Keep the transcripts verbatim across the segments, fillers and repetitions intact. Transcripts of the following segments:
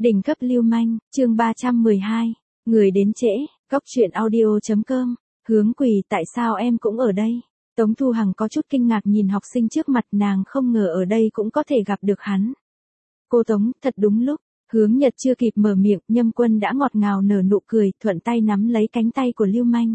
Đỉnh cấp lưu manh, chương ba trăm mười hai. Người đến trễ, cóc truyện audio chấm com. Hướng Quỳ, tại sao em cũng ở đây? Tống Thu Hằng có chút kinh ngạc nhìn học sinh trước mặt, nàng không ngờ ở đây cũng có thể gặp được hắn. Cô Tống, thật đúng lúc. Hướng Nhật chưa kịp mở miệng, Nhâm Quân đã ngọt ngào nở nụ cười, thuận tay nắm lấy cánh tay của lưu manh.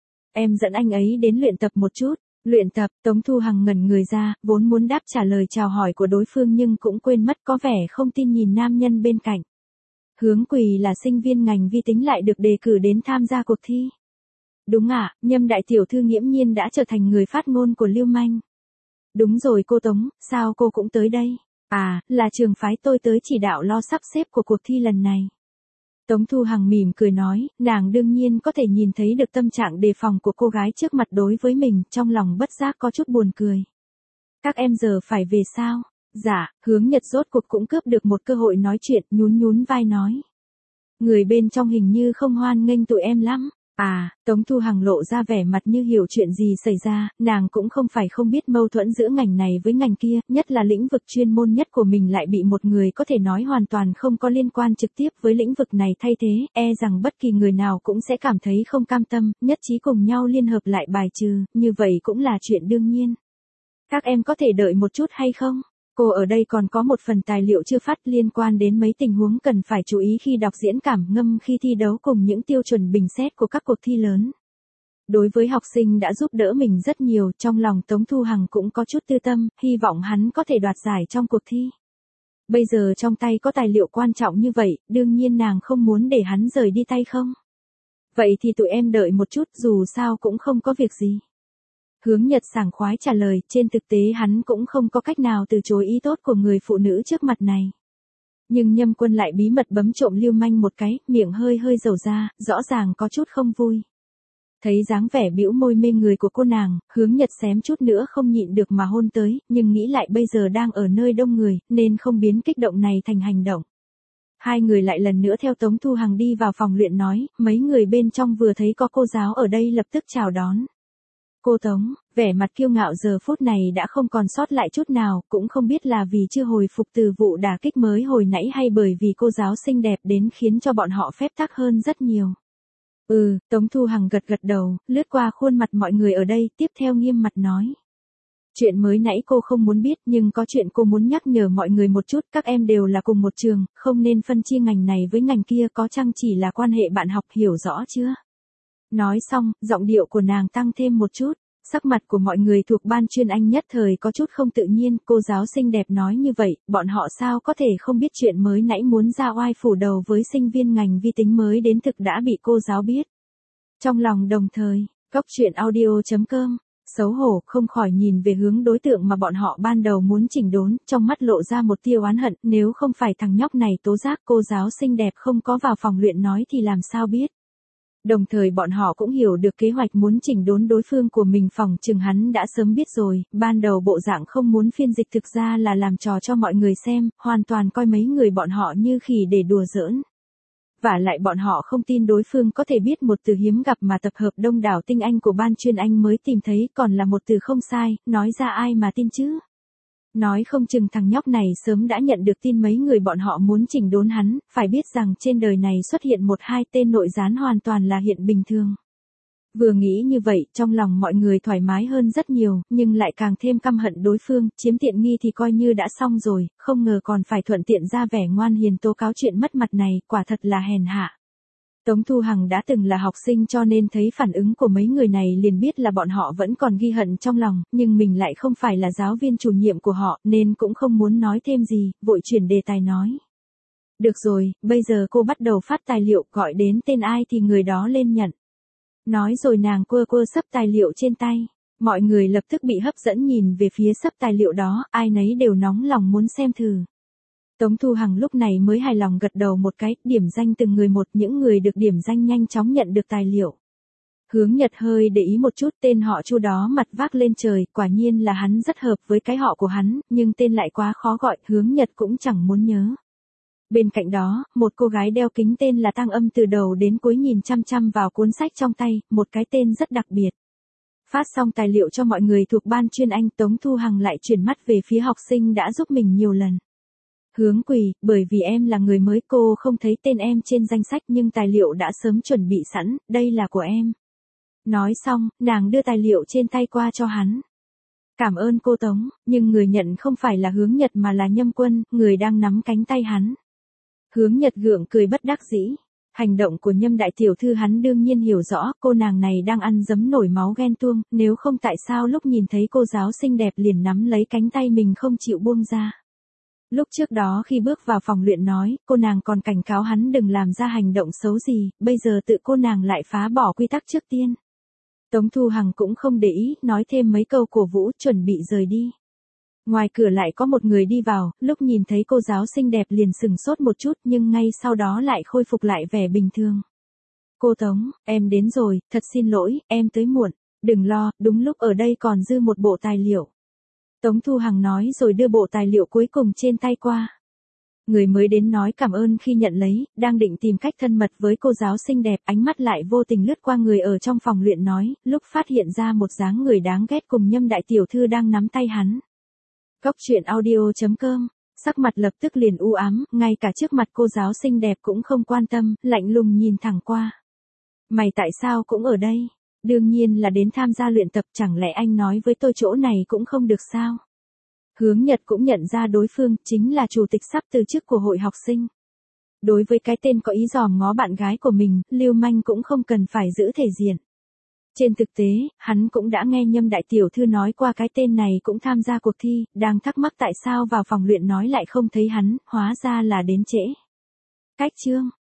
Em dẫn anh ấy đến luyện tập một chút. Luyện tập, Tống Thu Hằng ngẩn người ra, vốn muốn đáp trả lời chào hỏi của đối phương nhưng cũng quên mất, có vẻ không tin nhìn nam nhân bên cạnh. Hướng Quỳ là sinh viên ngành vi tính lại được đề cử đến tham gia cuộc thi. Đúng ạ, à, Nhâm đại tiểu thư nghiễm nhiên đã trở thành người phát ngôn của lưu manh. Đúng rồi cô Tống, sao cô cũng tới đây? À, là trường phái tôi tới chỉ đạo lo sắp xếp của cuộc thi lần này. Tống Thu Hằng mỉm cười nói, nàng đương nhiên có thể nhìn thấy được tâm trạng đề phòng của cô gái trước mặt đối với mình, trong lòng bất giác có chút buồn cười. Các em giờ phải về sao? Dạ, Hướng Nhật rốt cuộc cũng cướp được một cơ hội nói chuyện, nhún nhún vai nói. Người bên trong hình như không hoan nghênh tụi em lắm. À, Tống Thu Hằng lộ ra vẻ mặt như hiểu chuyện gì xảy ra, nàng cũng không phải không biết mâu thuẫn giữa ngành này với ngành kia, nhất là lĩnh vực chuyên môn nhất của mình lại bị một người có thể nói hoàn toàn không có liên quan trực tiếp với lĩnh vực này thay thế, e rằng bất kỳ người nào cũng sẽ cảm thấy không cam tâm, nhất trí cùng nhau liên hợp lại bài trừ, như vậy cũng là chuyện đương nhiên. Các em có thể đợi một chút hay không? Cô ở đây còn có một phần tài liệu chưa phát liên quan đến mấy tình huống cần phải chú ý khi đọc diễn cảm ngâm khi thi đấu cùng những tiêu chuẩn bình xét của các cuộc thi lớn. Đối với học sinh đã giúp đỡ mình rất nhiều, trong lòng Tống Thu Hằng cũng có chút tư tâm, hy vọng hắn có thể đoạt giải trong cuộc thi. Bây giờ trong tay có tài liệu quan trọng như vậy, đương nhiên nàng không muốn để hắn rời đi tay không. Vậy thì tụi em đợi một chút, dù sao cũng không có việc gì. Hướng Nhật sảng khoái trả lời, trên thực tế hắn cũng không có cách nào từ chối ý tốt của người phụ nữ trước mặt này. Nhưng Nhâm Quân lại bí mật bấm trộm lưu manh một cái, miệng hơi hơi dầu ra, rõ ràng có chút không vui. Thấy dáng vẻ bĩu môi mê người của cô nàng, Hướng Nhật xém chút nữa không nhịn được mà hôn tới, nhưng nghĩ lại bây giờ đang ở nơi đông người, nên không biến kích động này thành hành động. Hai người lại lần nữa theo Tống Thu Hằng đi vào phòng luyện nói, mấy người bên trong vừa thấy có cô giáo ở đây lập tức chào đón. Cô Tống, vẻ mặt kiêu ngạo giờ phút này đã không còn sót lại chút nào, cũng không biết là vì chưa hồi phục từ vụ đả kích mới hồi nãy hay bởi vì cô giáo xinh đẹp đến khiến cho bọn họ phép tắc hơn rất nhiều. Ừ, Tống Thu Hằng gật gật đầu, lướt qua khuôn mặt mọi người ở đây, tiếp theo nghiêm mặt nói. Chuyện mới nãy cô không muốn biết nhưng có chuyện cô muốn nhắc nhở mọi người một chút, các em đều là cùng một trường, không nên phân chia ngành này với ngành kia, có chăng chỉ là quan hệ bạn học, hiểu rõ chưa? Nói xong, giọng điệu của nàng tăng thêm một chút, sắc mặt của mọi người thuộc ban chuyên Anh nhất thời có chút không tự nhiên, cô giáo xinh đẹp nói như vậy, bọn họ sao có thể không biết chuyện mới nãy muốn ra oai phủ đầu với sinh viên ngành vi tính mới đến thực đã bị cô giáo biết. Trong lòng đồng thời, cóc truyện audio chấm com, xấu hổ không khỏi nhìn về hướng đối tượng mà bọn họ ban đầu muốn chỉnh đốn, trong mắt lộ ra một tia oán hận, nếu không phải thằng nhóc này tố giác cô giáo xinh đẹp không có vào phòng luyện nói thì làm sao biết. Đồng thời bọn họ cũng hiểu được kế hoạch muốn chỉnh đốn đối phương của mình, phòng chừng hắn đã sớm biết rồi, ban đầu bộ dạng không muốn phiên dịch thực ra là làm trò cho mọi người xem, hoàn toàn coi mấy người bọn họ như khỉ để đùa giỡn. Vả lại bọn họ không tin đối phương có thể biết một từ hiếm gặp mà tập hợp đông đảo tinh anh của ban chuyên Anh mới tìm thấy còn là một từ không sai, nói ra ai mà tin chứ. Nói không chừng thằng nhóc này sớm đã nhận được tin mấy người bọn họ muốn chỉnh đốn hắn, phải biết rằng trên đời này xuất hiện một hai tên nội gián hoàn toàn là hiện bình thường. Vừa nghĩ như vậy, trong lòng mọi người thoải mái hơn rất nhiều, nhưng lại càng thêm căm hận đối phương, chiếm tiện nghi thì coi như đã xong rồi, không ngờ còn phải thuận tiện ra vẻ ngoan hiền tố cáo chuyện mất mặt này, quả thật là hèn hạ. Tống Thu Hằng đã từng là học sinh cho nên thấy phản ứng của mấy người này liền biết là bọn họ vẫn còn ghi hận trong lòng, nhưng mình lại không phải là giáo viên chủ nhiệm của họ nên cũng không muốn nói thêm gì, vội chuyển đề tài nói. Được rồi, bây giờ cô bắt đầu phát tài liệu, gọi đến tên ai thì người đó lên nhận. Nói rồi nàng quơ quơ xấp tài liệu trên tay, mọi người lập tức bị hấp dẫn nhìn về phía xấp tài liệu đó, ai nấy đều nóng lòng muốn xem thử. Tống Thu Hằng lúc này mới hài lòng gật đầu một cái, điểm danh từng người một, những người được điểm danh nhanh chóng nhận được tài liệu. Hướng Nhật hơi để ý một chút, tên họ Chu đó mặt vác lên trời, quả nhiên là hắn rất hợp với cái họ của hắn, nhưng tên lại quá khó gọi, Hướng Nhật cũng chẳng muốn nhớ. Bên cạnh đó, một cô gái đeo kính tên là Tăng Âm từ đầu đến cuối nhìn chăm chăm vào cuốn sách trong tay, một cái tên rất đặc biệt. Phát xong tài liệu cho mọi người thuộc ban chuyên Anh, Tống Thu Hằng lại chuyển mắt về phía học sinh đã giúp mình nhiều lần. Hướng Quỳ, bởi vì em là người mới cô không thấy tên em trên danh sách nhưng tài liệu đã sớm chuẩn bị sẵn, đây là của em. Nói xong, nàng đưa tài liệu trên tay qua cho hắn. Cảm ơn cô Tống, nhưng người nhận không phải là Hướng Nhật mà là Nhâm Quân, người đang nắm cánh tay hắn. Hướng Nhật gượng cười bất đắc dĩ. Hành động của Nhâm đại tiểu thư hắn đương nhiên hiểu rõ, cô nàng này đang ăn dấm nổi máu ghen tuông, nếu không tại sao lúc nhìn thấy cô giáo xinh đẹp liền nắm lấy cánh tay mình không chịu buông ra. Lúc trước đó khi bước vào phòng luyện nói, cô nàng còn cảnh cáo hắn đừng làm ra hành động xấu gì, bây giờ tự cô nàng lại phá bỏ quy tắc trước tiên. Tống Thu Hằng cũng không để ý, nói thêm mấy câu cổ vũ, chuẩn bị rời đi. Ngoài cửa lại có một người đi vào, lúc nhìn thấy cô giáo xinh đẹp liền sừng sốt một chút nhưng ngay sau đó lại khôi phục lại vẻ bình thường. Cô Tống, em đến rồi, thật xin lỗi, em tới muộn. Đừng lo, đúng lúc ở đây còn dư một bộ tài liệu. Tống Thu Hằng nói rồi đưa bộ tài liệu cuối cùng trên tay qua. Người mới đến nói cảm ơn khi nhận lấy, đang định tìm cách thân mật với cô giáo xinh đẹp, ánh mắt lại vô tình lướt qua người ở trong phòng luyện nói, lúc phát hiện ra một dáng người đáng ghét cùng Nhâm đại tiểu thư đang nắm tay hắn. Cốc truyện audio chấm com, sắc mặt lập tức liền u ám, ngay cả trước mặt cô giáo xinh đẹp cũng không quan tâm, lạnh lùng nhìn thẳng qua. Mày tại sao cũng ở đây? Đương nhiên là đến tham gia luyện tập, chẳng lẽ anh nói với tôi chỗ này cũng không được sao? Hướng Nhật cũng nhận ra đối phương chính là chủ tịch sắp từ chức của hội học sinh. Đối với cái tên có ý dòm ngó bạn gái của mình, lưu manh cũng không cần phải giữ thể diện. Trên thực tế, hắn cũng đã nghe Nhâm đại tiểu thư nói qua cái tên này cũng tham gia cuộc thi, đang thắc mắc tại sao vào phòng luyện nói lại không thấy hắn, hóa ra là đến trễ. Cách chương